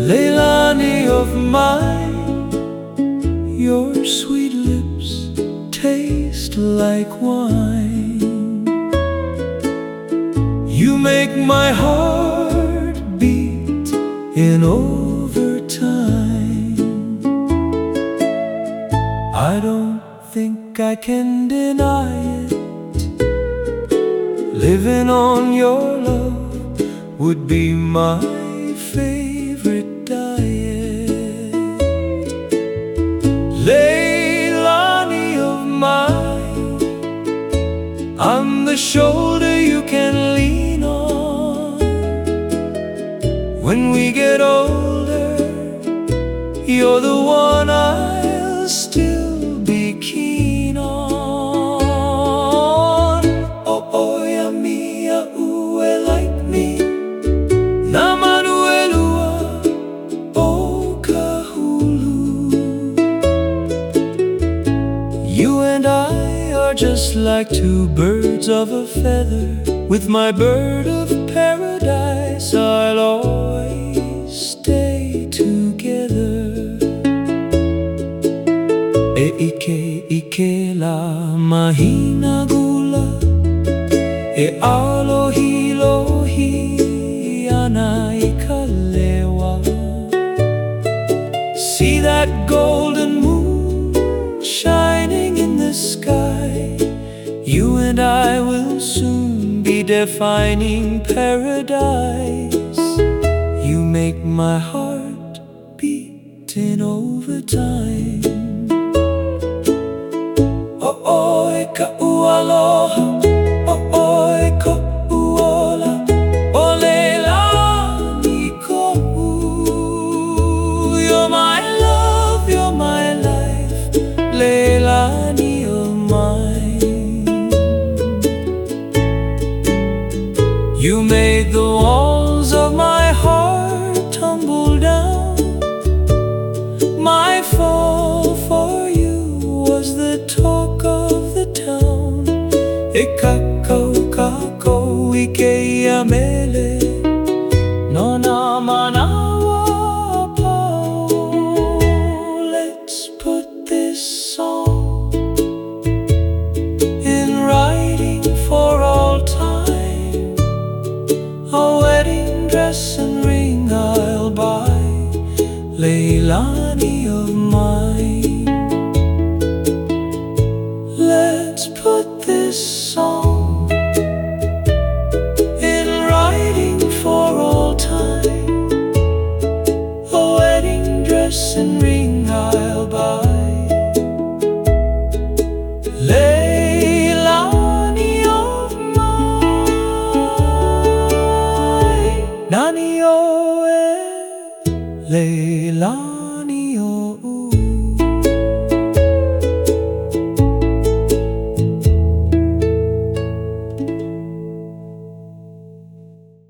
Leilani of mine, your sweet lips taste like wine. You make my heart beat in overtime. I don't think I can deny it. Living on your love would be my favorite diet. Leilani of mine, I'm the shoulder you can lean on. When we get older, you're the one I'll still be keen on. Oh, oh, ya mia, ue like me. Namanuelua, o kahulu. You and I are just like two birds of a feather. With my bird of paradise, I'll always stay together. E ike la mahina gula, e alohi lohi ana ikalewa. See that golden moon shining in the sky. You and I will soon be defining paradise. You make my heart beat in overtime. Oh, oh, eka ualoha. Oh, oh, eka uola. Oh, Leilani ko'u. You're my love, you're my life, Leilani of mine. You made the walls of my heart tumble down. My fall for you was the talk of the town. E kakau kakau ike iamele, no na manawa apau. Let's put this song in writing for all time. A wedding dress and ring I'll buy, Leilani of mine. Let's put this song in writing for all time. A wedding dress and ring I'll buy, Leilani of mine. Nani o e Leilani.